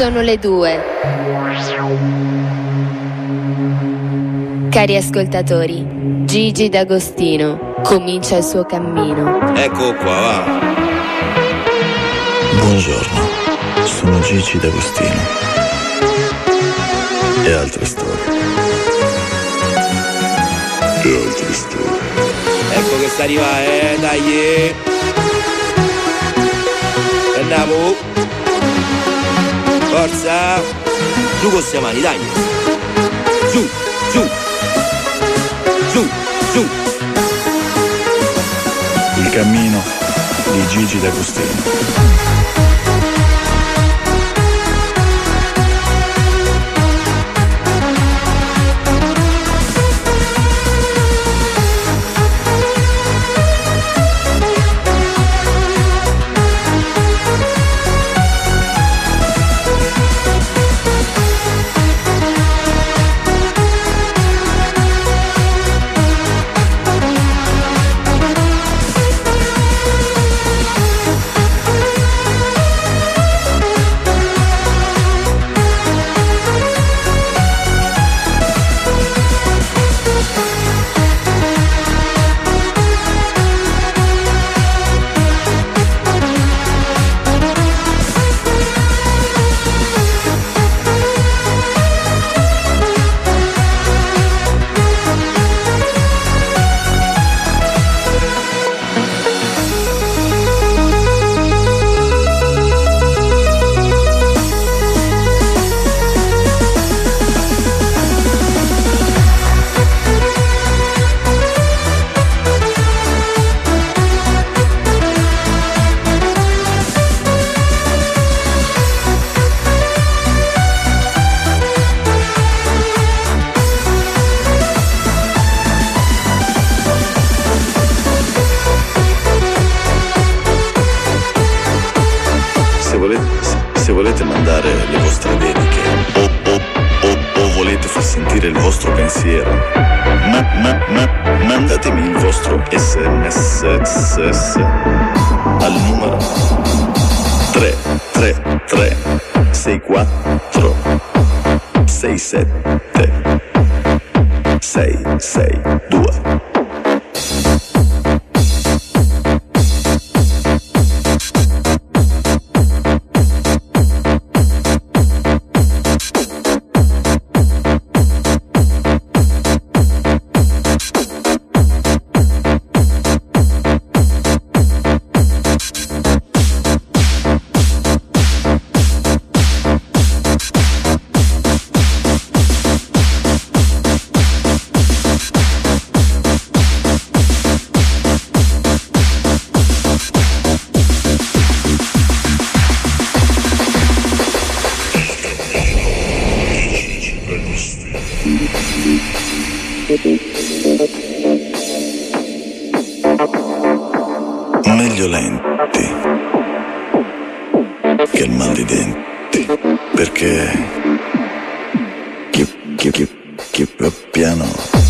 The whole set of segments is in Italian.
Sono le 2. Cari ascoltatori, Gigi D'Agostino comincia il suo cammino. Ecco qua, va. Buongiorno, sono Gigi D'Agostino. E altre storie. Ecco che sta arriva, dai. Andiamo. Forza. Giù con le mani, dai. Giù, giù. Giù, giù. Il cammino di Gigi D'Agostino. Se volete mandare le vostre dediche o volete far sentire il vostro pensiero, mandatemi il vostro SMS al numero 333 64 67 662. Meglio lenti che il mal di denti, perché chi piano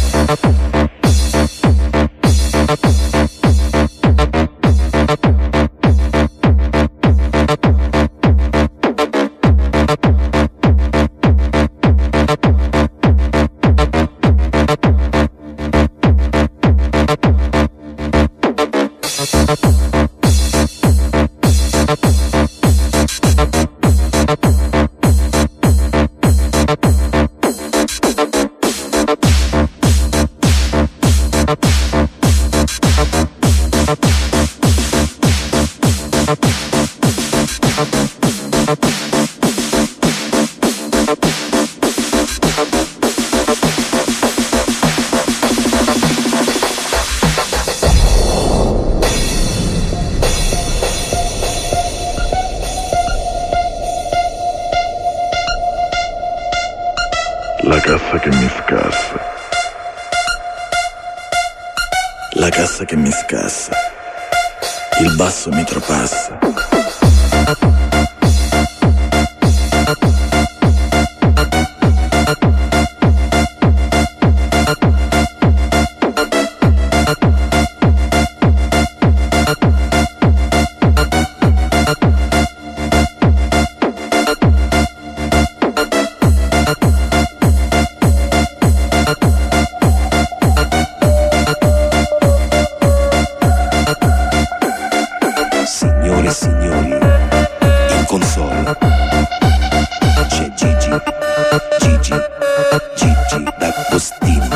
la cassa che mi scassa, la cassa che mi scassa, il basso mi trapassa. solo. C'è Gigi D'Agostino.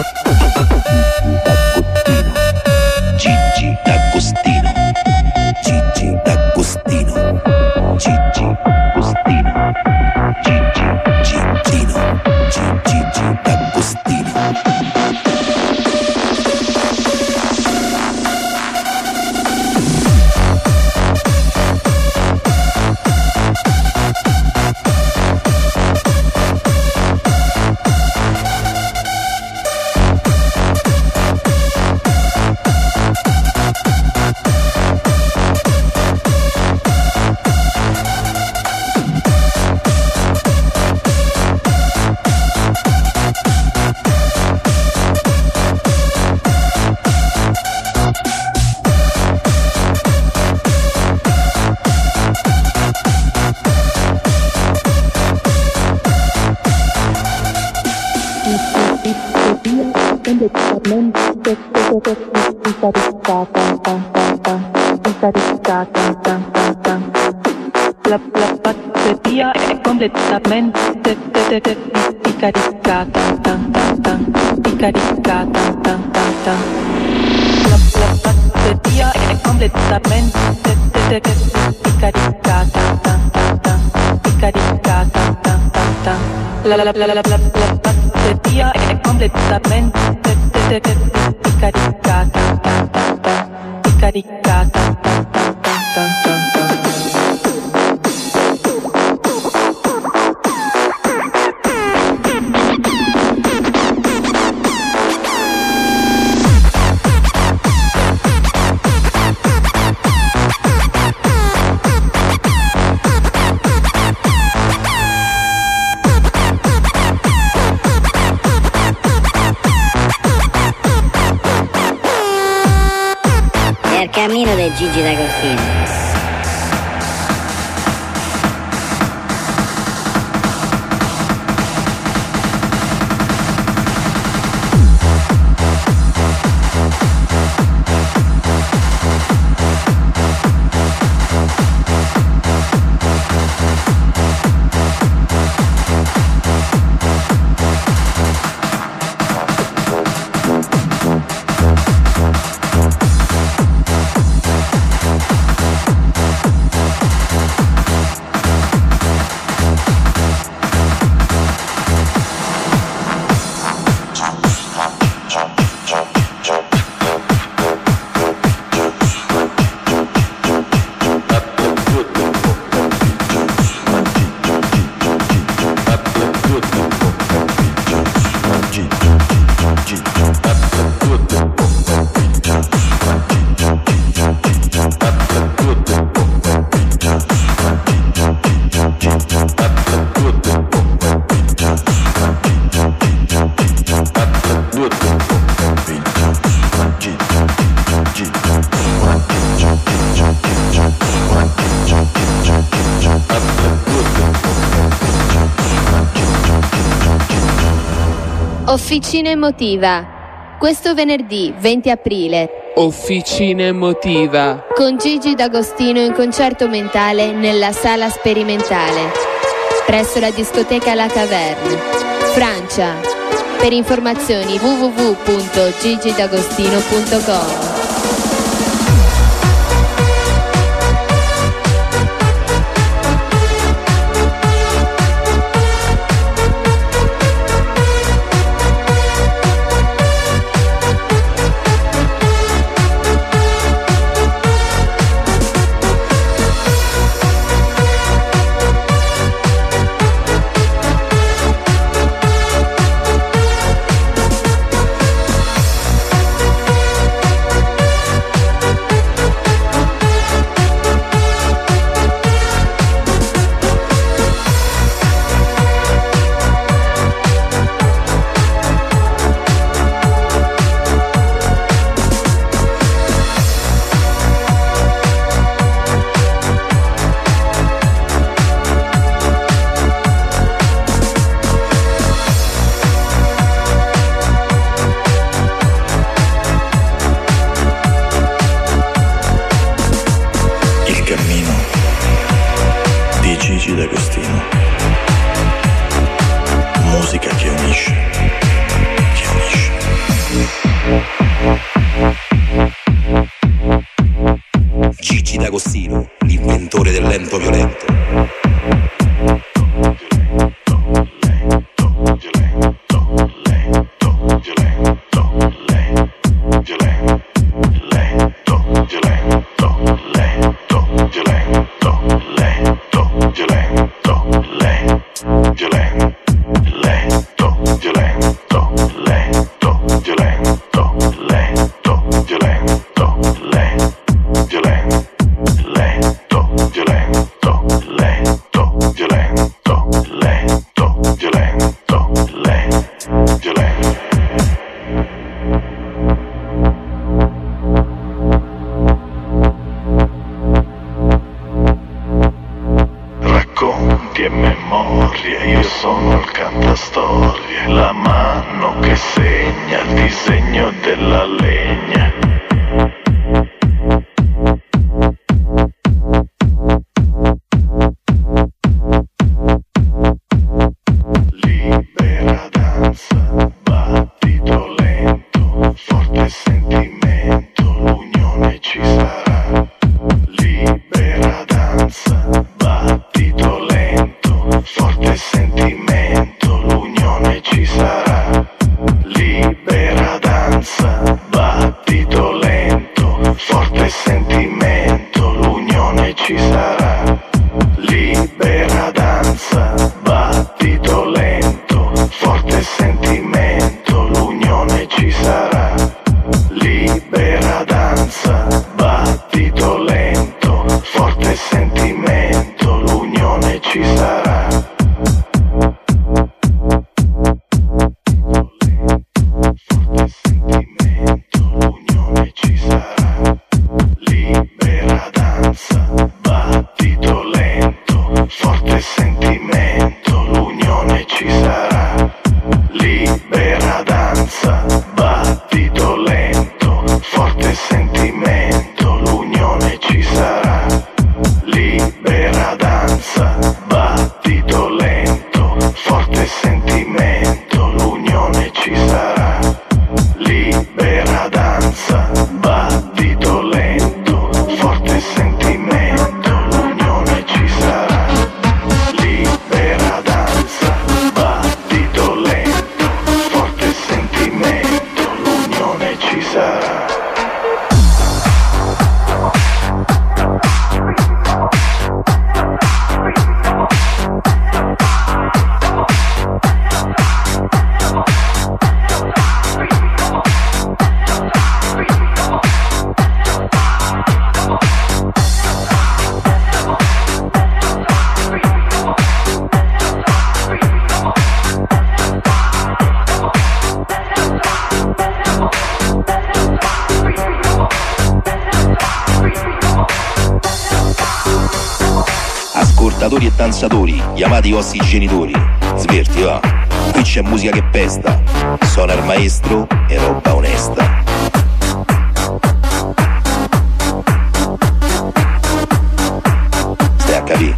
Gigi D'Agostino. Gigi D'Agostino. Gigi D'Agostino. Gigi D'Agostino. La batteria è completamente ricaricata. La batteria è completamente ricaricata. La batteria è completamente ricaricata. Cammino del Gigi D'Agostino. Officina emotiva. Questo venerdì 20 aprile. Officina emotiva. Con Gigi D'Agostino in concerto mentale nella sala sperimentale. Presso la discoteca La Caverne, Francia. Per informazioni www.gigidagostino.com. Gigi D'Agostino. Musica che unisce, che unisce. Gigi D'Agostino, l'inventore del lento violento. Ascoltatori e danzatori, chiamate i vostri genitori. Sverti, va. Qui c'è musica che pesta. Suona il maestro e roba onesta. Stai a capire.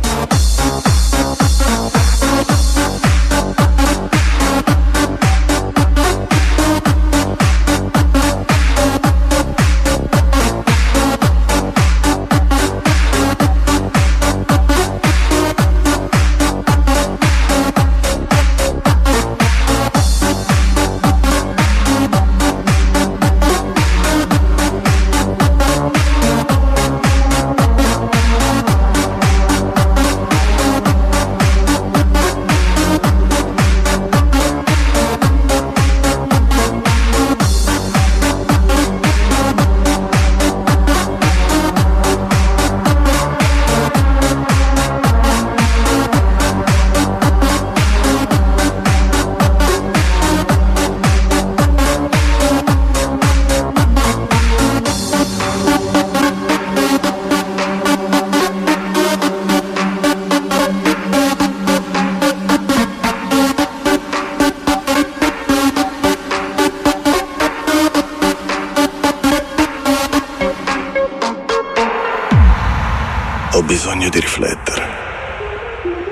Ho bisogno di riflettere.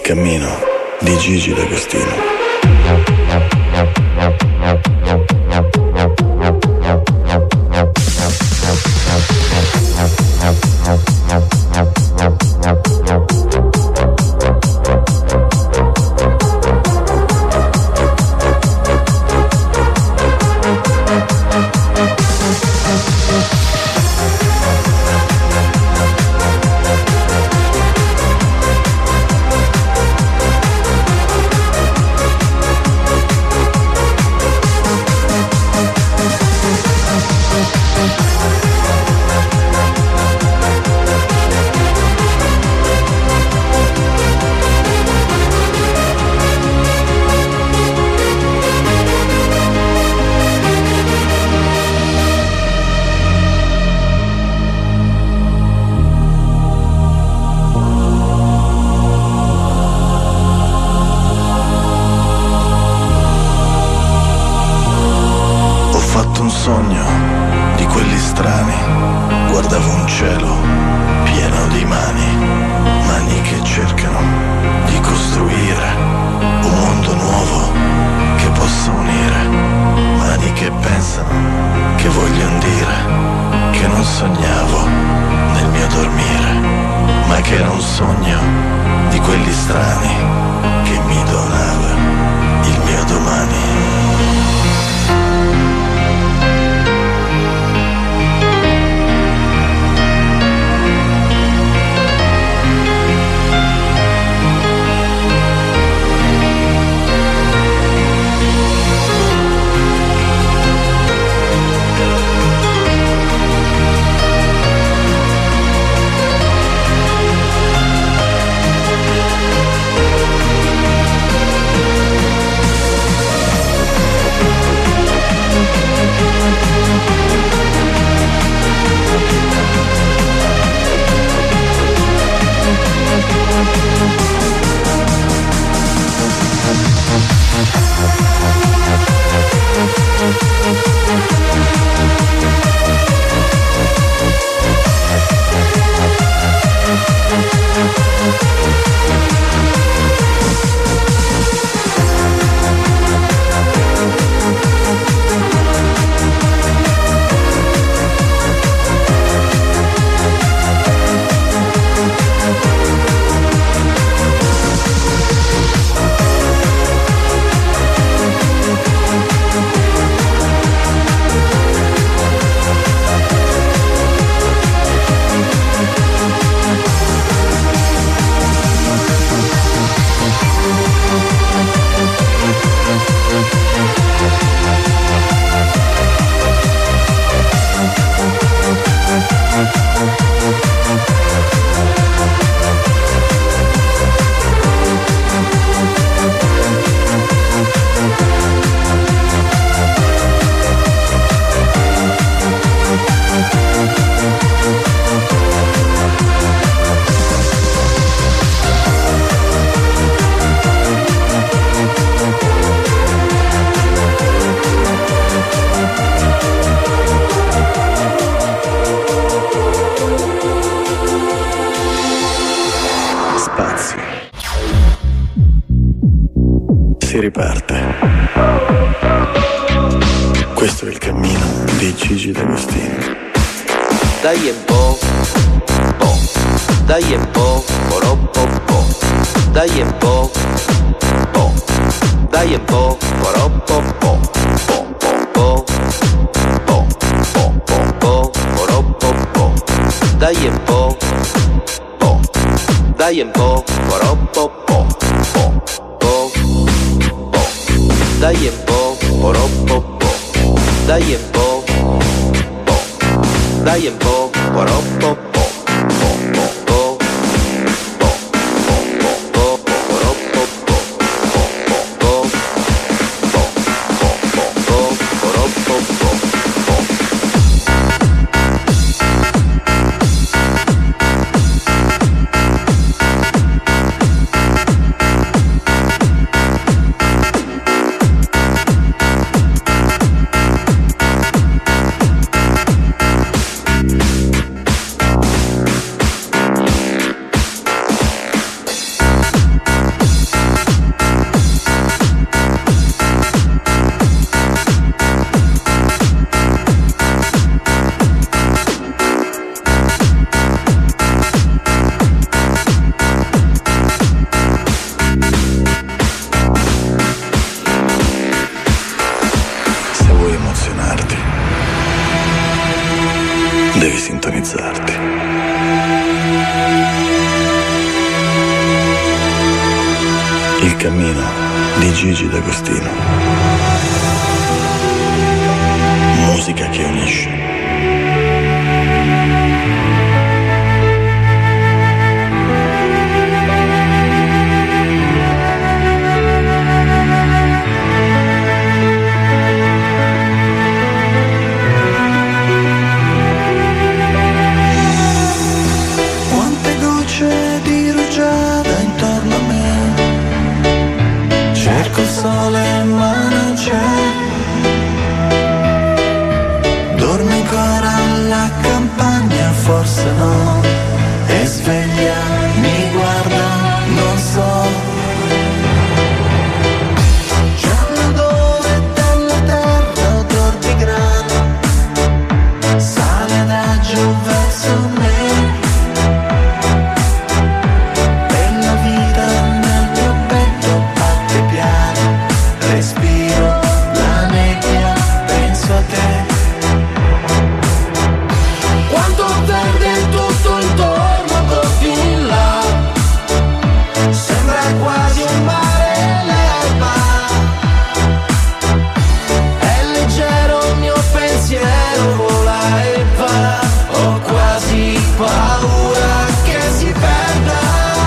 cammino di Gigi D'Agostino. Si riparte. Questo è il cammino di Gigi D'Agostino. Dai un po', dai un po', po', dai un po', dai un po', po', dai un po', dai un po', dai un po', dai un po', dai un po', devi sintonizzarti. Il cammino di Gigi D'Agostino. Musica che unisce. Sole ma non c'è, dorme ancora la campagna, forse no, e sveglia, mi guarda, non so. C'è un odore della terra, odor di grano, sale da giù verso me, e la vita nel mio petto batte piano. Respiro la nebbia, penso a te. Quanto verde tutto intorno, così in là, sembra quasi un mare l'erba. È leggero il mio pensiero, vola e va. Ho quasi paura che si perda.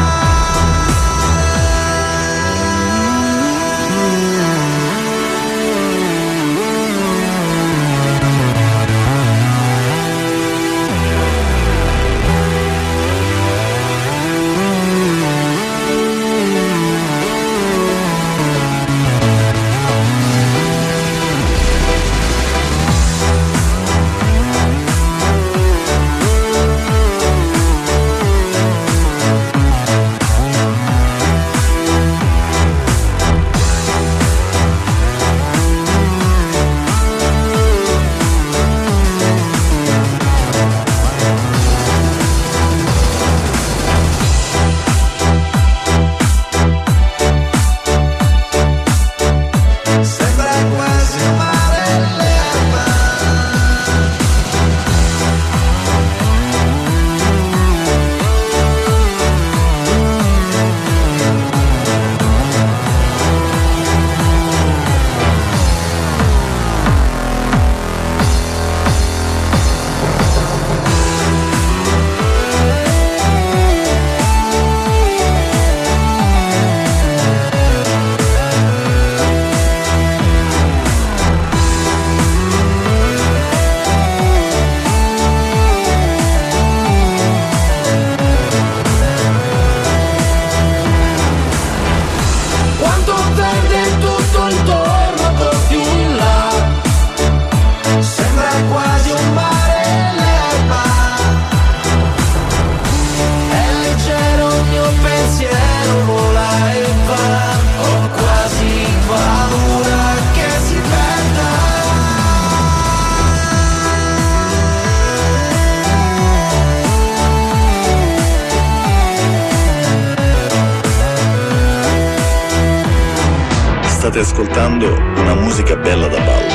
State ascoltando una musica bella da ballo.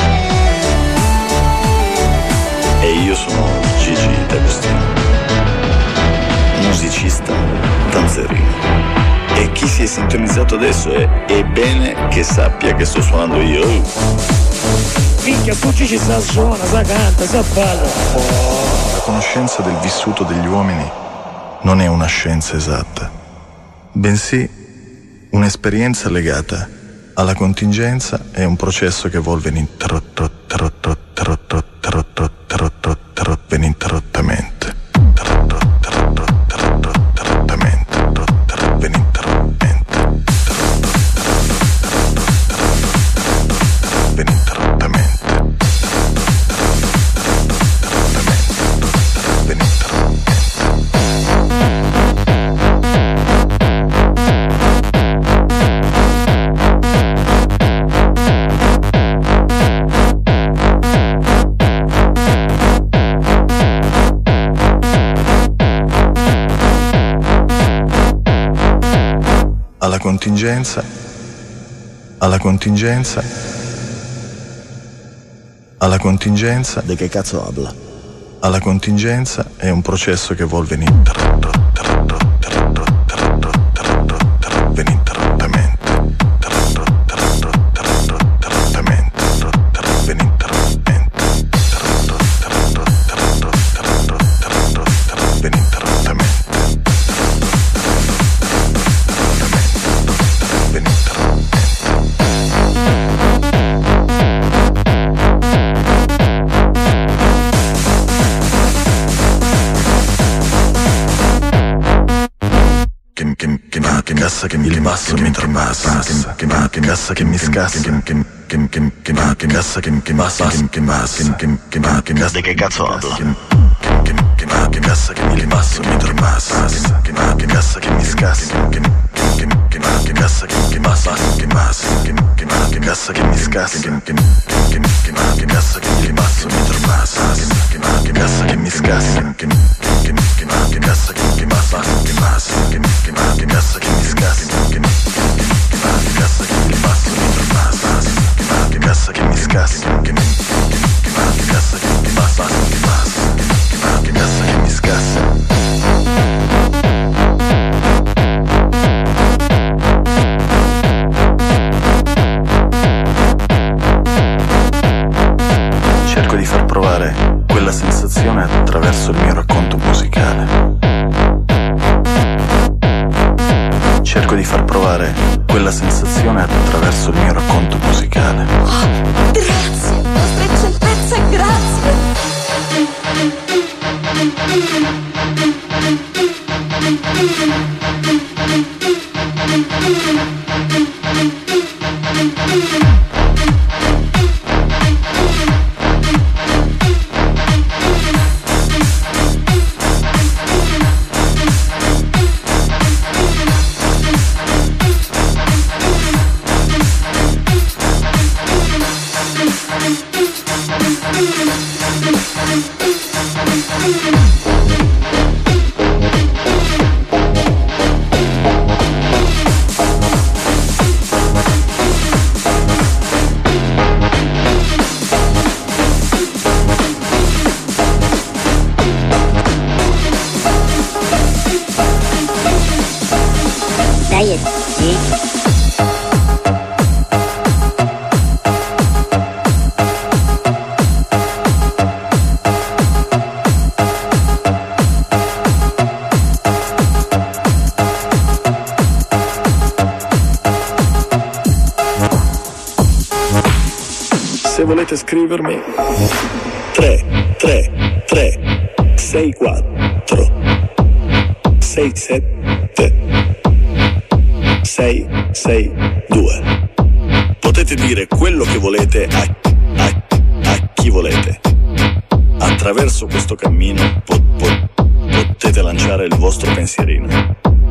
E io sono Gigi D'Agostino, musicista danzerino. E chi si è sintonizzato adesso è bene che sappia che sto suonando io. Minchia, tu ci sa suona, sa canta, sa balla. La conoscenza del vissuto degli uomini non è una scienza esatta, bensì un'esperienza legata alla contingenza è un processo che evolve ininterrottamente. Alla contingenza. De che cazzo habla? alla contingenza è un processo che evolve che mi rimasso, che mi tremassa, che cassa che mi scassa, che cassa che mi massa, che cassa che cazzotto, che cassa che mi rimasso, che mi tremassa, che cassa che mi scassa, che cassa che mi massa, che cassa che mi scassa, che cassa che mi rimasso, mi tremassa, che cassa che mi scassa, che cassa che mi massa, che cassa che mi scassa, che cassa che mi rimasso, mi tremassa, che cassa che mi scassa, che cassa che mi massa, che cassa che mi scassa. Cerco di far provare quella sensazione attraverso il mio racconto musicale. Cerco di far provare quella sensazione attraverso il mio racconto musicale. Oh, grazie, vostra eccellenza, grazie. Se volete scrivermi 333 64 67 662. Potete dire quello che volete a chi volete. Attraverso questo cammino potete lanciare il vostro pensierino.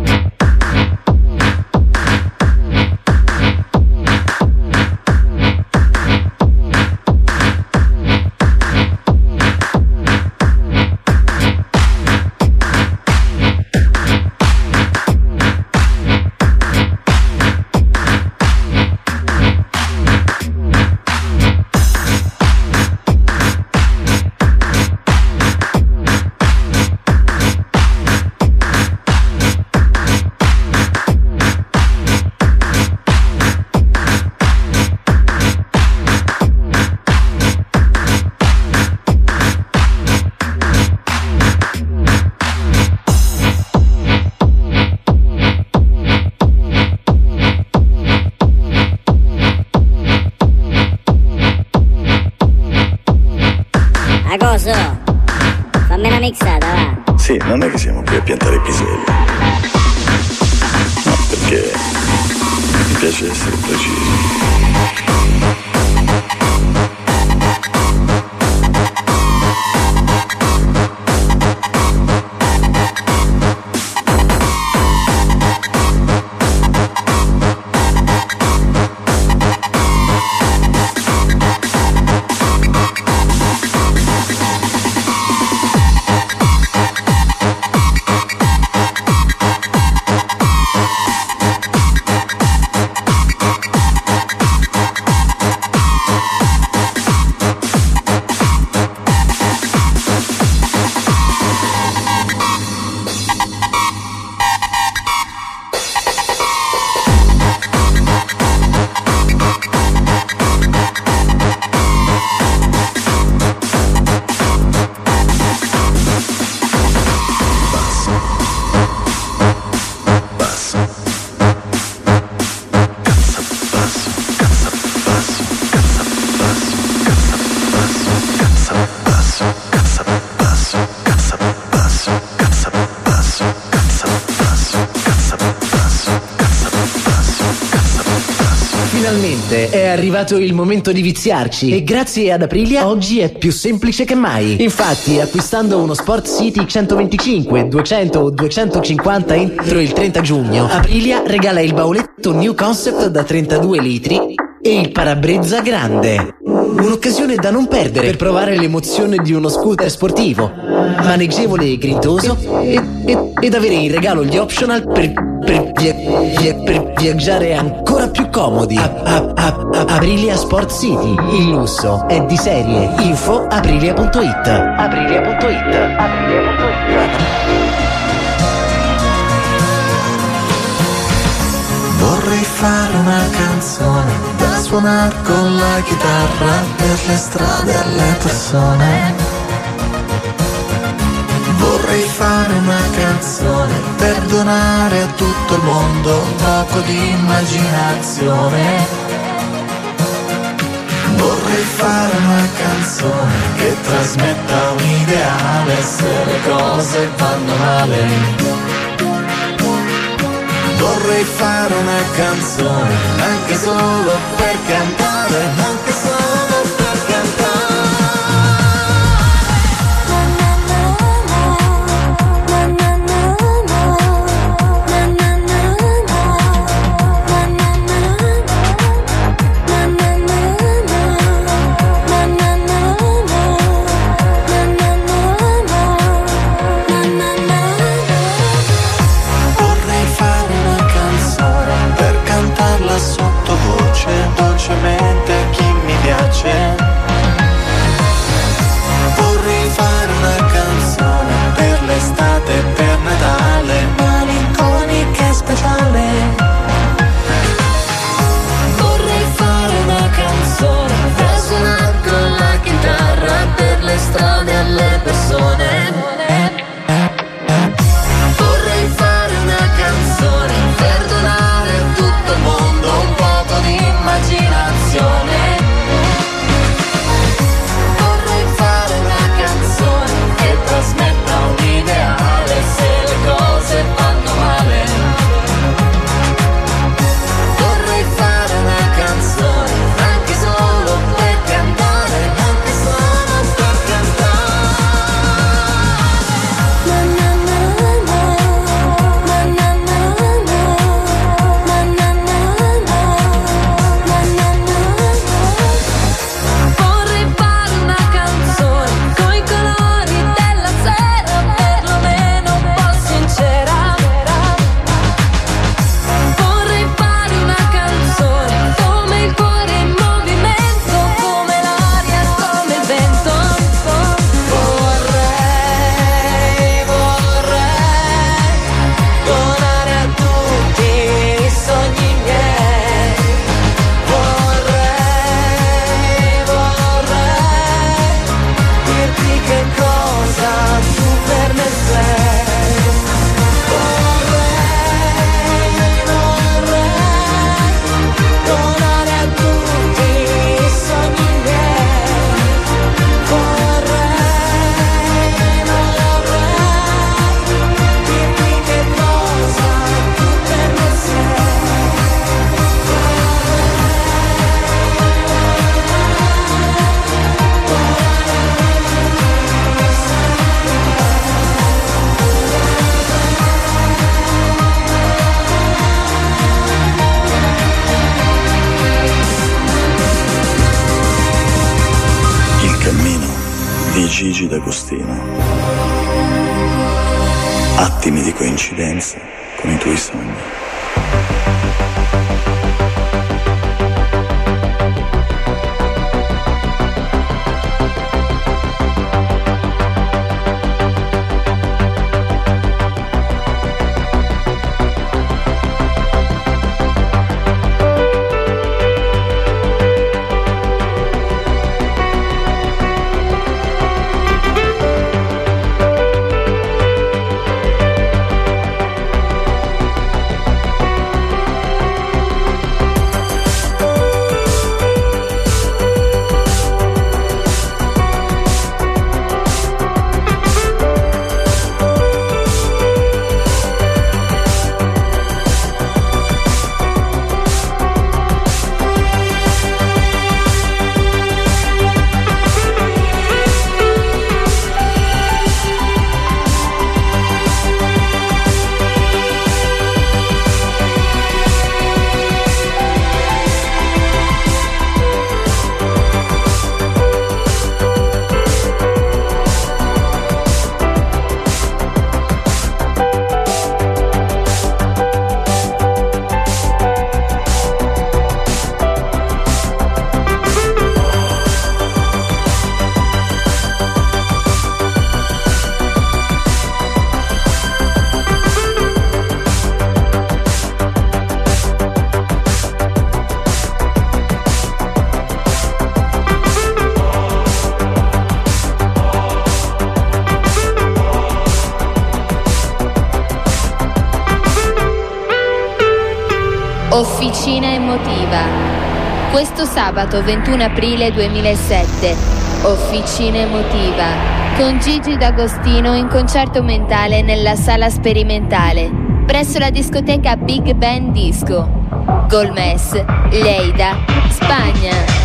Fammi una mixata, va. Sì, non è che siamo qui a piantare piselli. No, perché mi piace essere preciso. Salve, è arrivato il momento di viziarci e grazie ad Aprilia oggi è più semplice che mai. Infatti, acquistando uno Sport City 125, 200 o 250 entro il 30 giugno, Aprilia regala il bauletto New Concept da 32 litri e il parabrezza grande. Un'occasione da non perdere per provare l'emozione di uno scooter sportivo, maneggevole e grintoso ed avere in regalo gli optional per viaggiare ancora più comodi. Aprilia Sport City, il lusso è di serie. Info aprilia.it. Vorrei fare una canzone da suonare con la chitarra per le strade e alle persone. Vorrei fare una canzone per donare a tutto il mondo un poco di immaginazione. Vorrei fare una canzone che trasmetta un ideale se le cose vanno male. Vorrei fare una canzone anche solo per cantare, anche solo per cantare. Sottovoce, dolcemente a chi mi piace. Vorrei fare una canzone per l'estate e per Natale, malinconica e speciale. Vorrei fare una canzone da suonare con la chitarra per le strade e alle persone. Vorrei fare una canzone per donare a tutto il mondo un poco di immaginazione. Vorrei fare una canzone che trasmetta un ideale se le cose vanno male. Vorrei fare una canzone anche solo per cantare, anche solo per cantare. Vorrei fare una canzone coi colori della sera, perlomeno un po' sincera. Vorrei fare una canzone come il cuore in movimento, come l'aria, come il vento. Vorrei donare a tutti i sogni miei. Vorrei dirti che cosa tu per me sei. Vorrei donare a tutti i sogni miei. Vorrei dirti che cosa tu per me sei. Il cammino di Gigi D'Agostino. Attimi di coincidenza con i tuoi sogni. Officina emotiva. Questo sabato 21 aprile 2007. Officina emotiva. Con Gigi D'Agostino in concerto mentale nella sala sperimentale. Presso la discoteca Big Ben Disco. Golmes, Lleida, Spagna.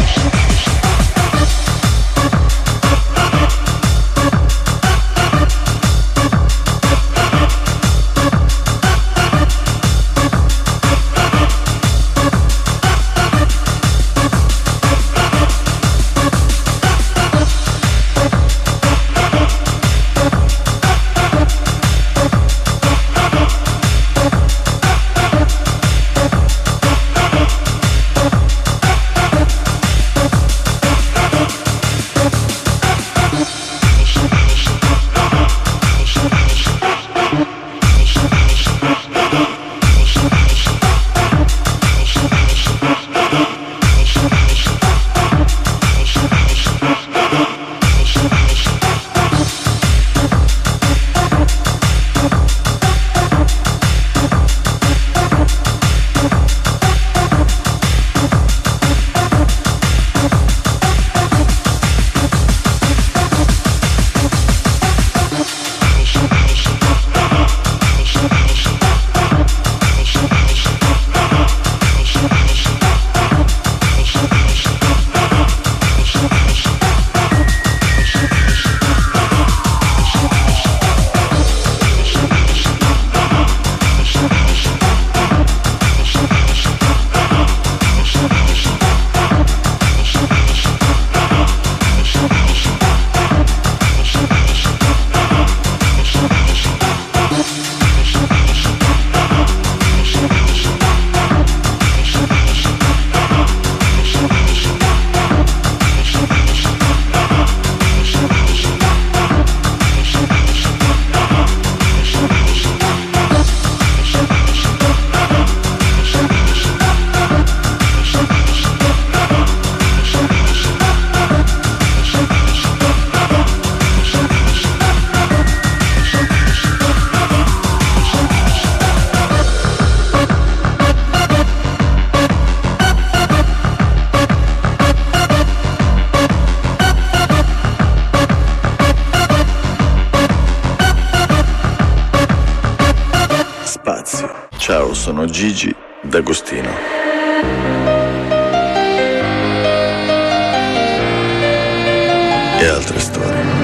Ciao, sono Gigi D'Agostino. E altre storie.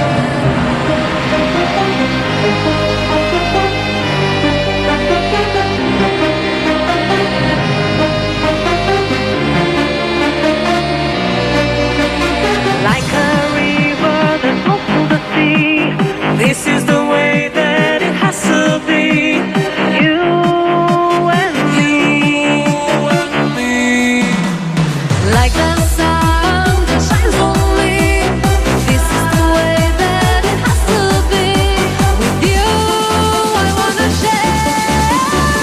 Like a river that flows to the sea, this is the way that it has to be. You and me, like the sun that shines on me. This is the way that it has to be. With you, I wanna share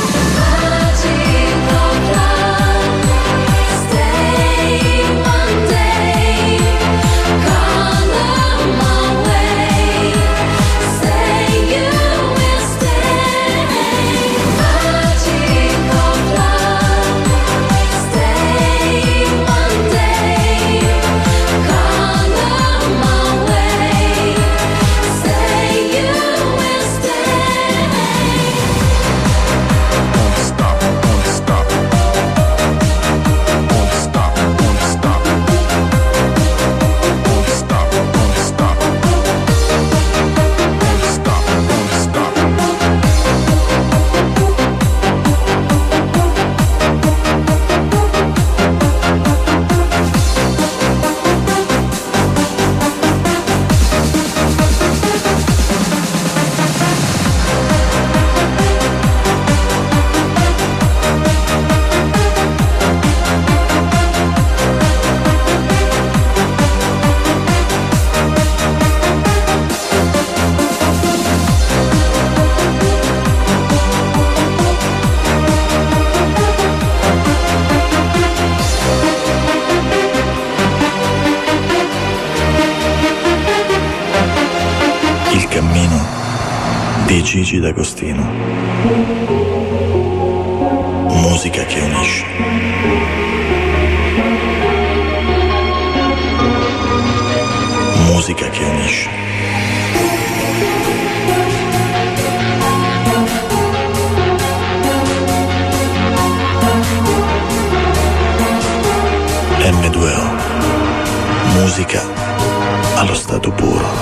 magical love. Stay one day, come on my way. Say you will stay. Magical love. Stay one day, come on my way. Say you will stay. Won't stop, won't stop. Won't stop, won't stop. Won't stop, won't stop. Won't stop, won't stop. Il cammino di Gigi D'Agostino. Musica Musica che unisce. Musica che unisce. M2O. Musica allo stato puro.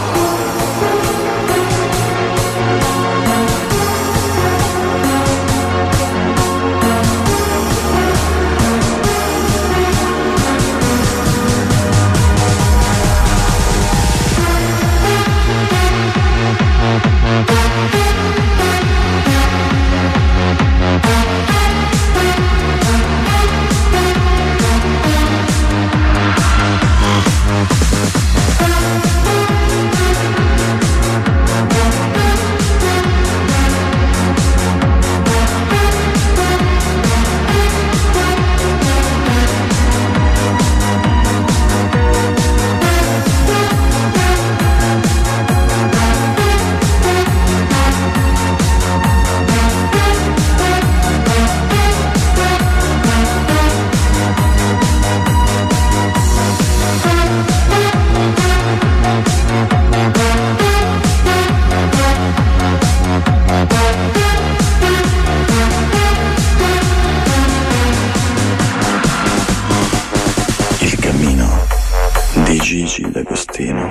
Gigi D'Agostino.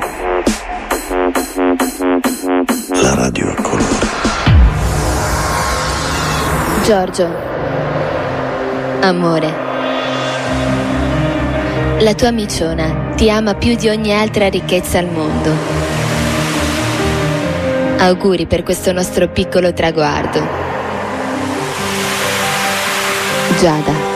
La radio a colori. Giorgio, amore, la tua miciona ti ama più di ogni altra ricchezza al mondo. Auguri per questo nostro piccolo traguardo. Giada.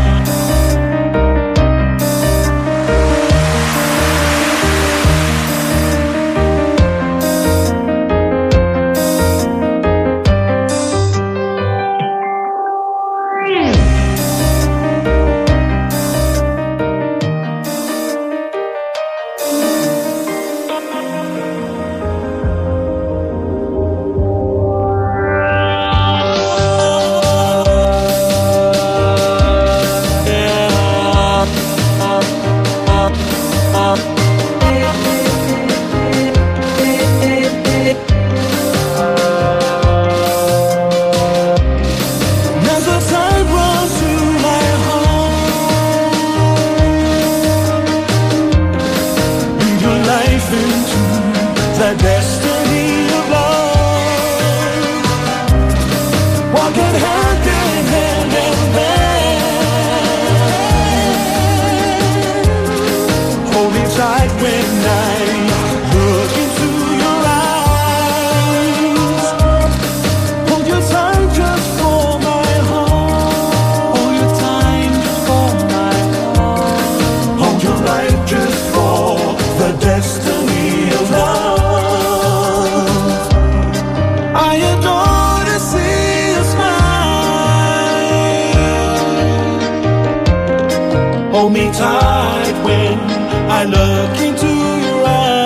Hold me tight when I look into your eyes.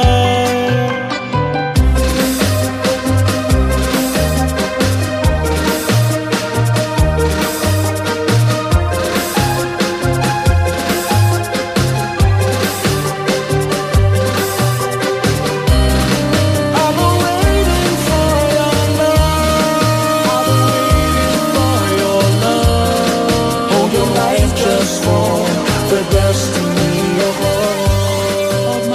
I've been waiting for your love. I've been waiting for your love. Hold your life just for the destiny of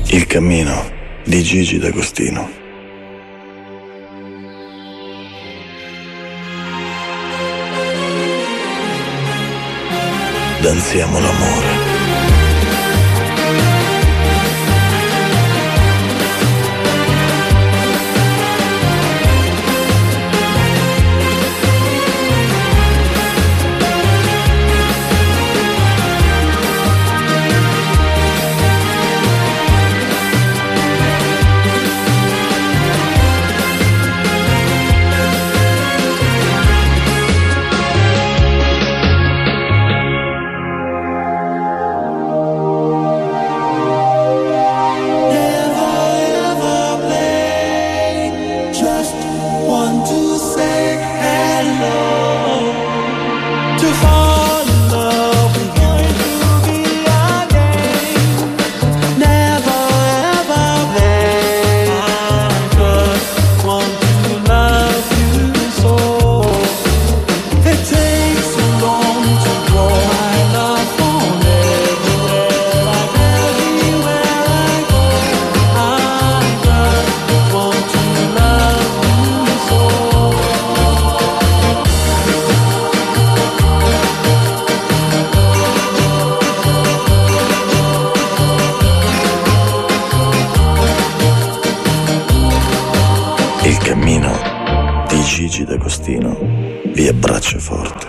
Il cammino di Gigi D'Agostino. Danziamo l'amore. Il cammino di Gigi D'Agostino vi abbraccia forte.